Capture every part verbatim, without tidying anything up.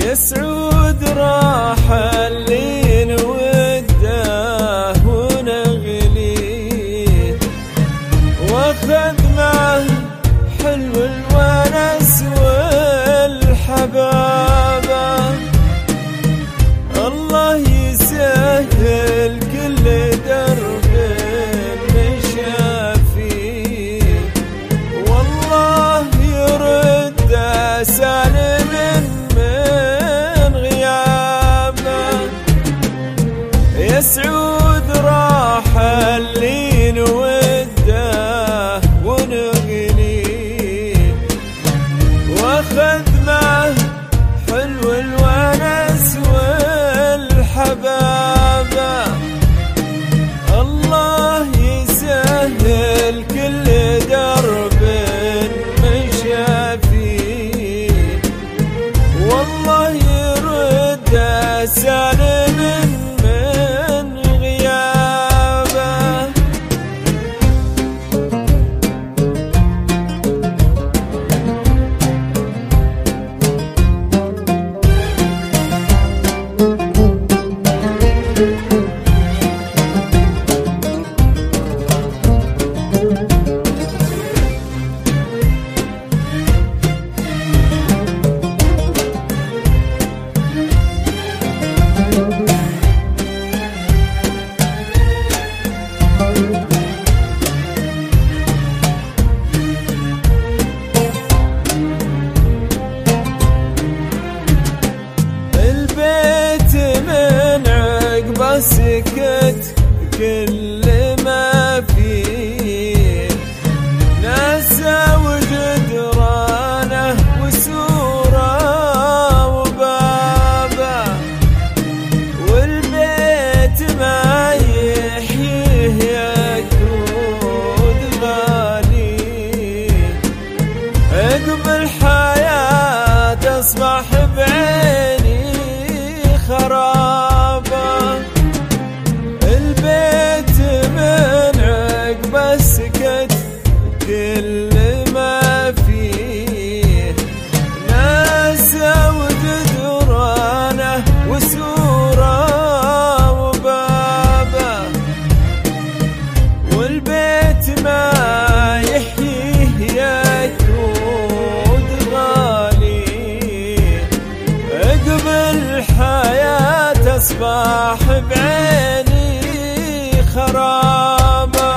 يا سعود راح اللي نوده ونغليه، واخذ معه حلو الونس والحبابه. الله يسهل كل درب مشى فيه، والله يرد سالم من غيابه. يا سعود راح اللي نوده ونغليه، واخذ معه حلو الونس والحبابه. الله يسهل كل درب مشى فيه، والله يرد سالم من غيابه. البيت من عقبه سكت كل ما فيه، ناسه وجدرانه وسوره وبابه. والبيت ما يحييه يكود غالي، عقب الحياه تصبح بعيني خرابه. البيت من عقبه سكت كل ما فيه، ناسه وجدرانه وسوره وبابه. والبيت ما يحييه يكود غالي، عقب الحياه تصبح بعيني خرابه.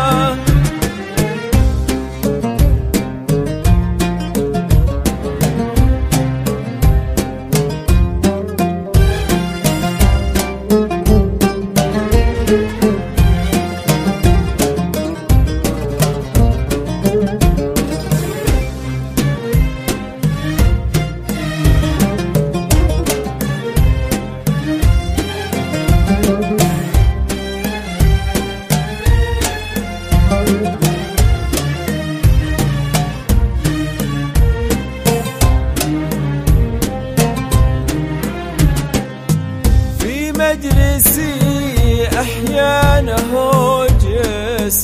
مجلسي أحيانا هوجس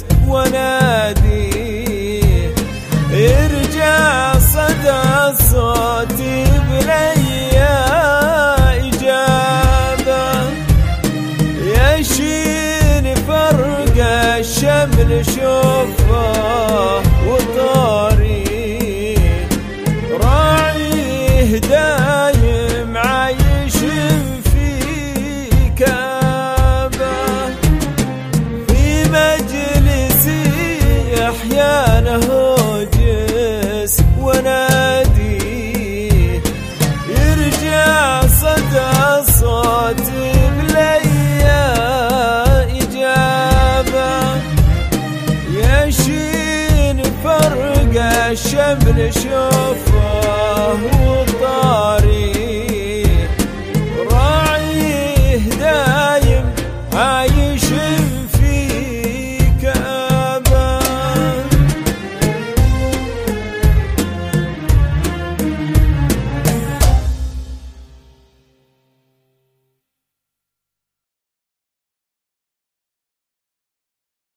ونادي، يرجع صدى صوتي بليا إجابة. يشين فرق الشمل شوفه وطاري، راعيه دايم عايش في كابة. في مجلسي أحيانا هوجس ونادي، يرجع صدى صوتي بليا إجابة. يشين فرق الشمل شوفه